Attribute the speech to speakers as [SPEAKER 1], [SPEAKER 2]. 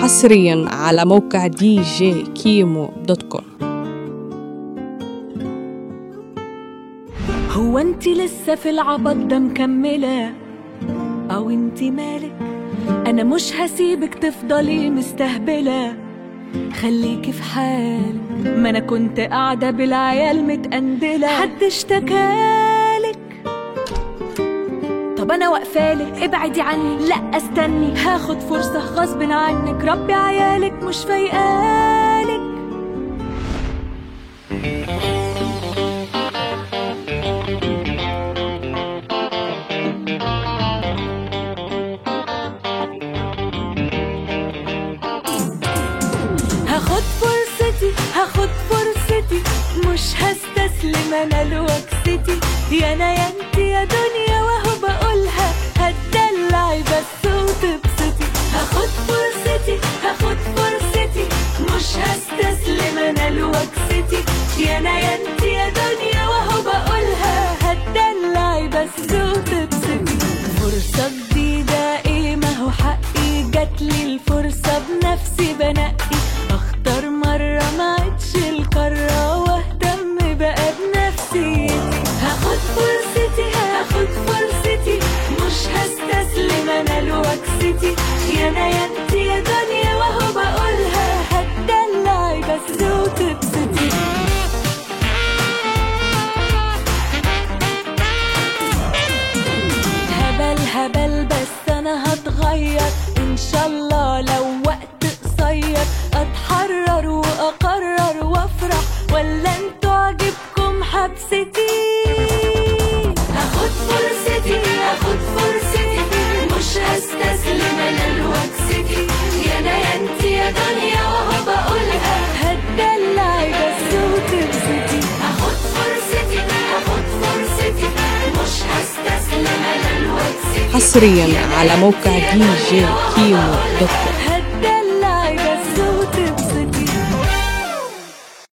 [SPEAKER 1] حصريا على موقع djkimo.com.
[SPEAKER 2] هو انتي لسه في العبط ده مكملة او انتي مالك؟ انا مش هسيبك تفضلي مستهبلة، خليكي في حالك، ما انا كنت قاعدة بالعيال متقندلة. حد اشتكالك؟ طب انا واقفالك، ابعدي عني، لا استني، هاخد فرصة غصب عنك، ربي عيالك مش فايقالك. هاخد فرصتي، مش هستسلم انا لوكستي، يا انا يا انت يا دنيا، وهو بقولها هتدلعي بس وتبسطي. هاخد فرصتي، مش هستسلم انا لوكستي، يا انا يا انت يا دنيا، وهو بقولها هتدلعي بس وتبسطي. فرصة جديدة ايه، ما هو حقي، جاتلي الفرصة بنفسي بنقي، اختار مرة ما عدش القرة، واهتم بقى بنفسيتي. هاخد فرصتي، مش هستسلم انا لوكستي، يا انا يا انت يا دنيا، وهو بقولها هتدلعي بس وتبسطي. هبل بس انا هتغير ان شاء الله، لو وقت قصير اتحرر واقرر وافرح، ولا انتوا عاجبكم حبستي؟ هاخد فرصتي، مش هستسلم انا لوكستي، يا انا يا انت يا دنيا، وهو بقولها هتدلعي بس وتبسطي. هاخد فرصتي، مش هستسلم انا لوكستي،
[SPEAKER 1] حصريا على موقع djkimo.com.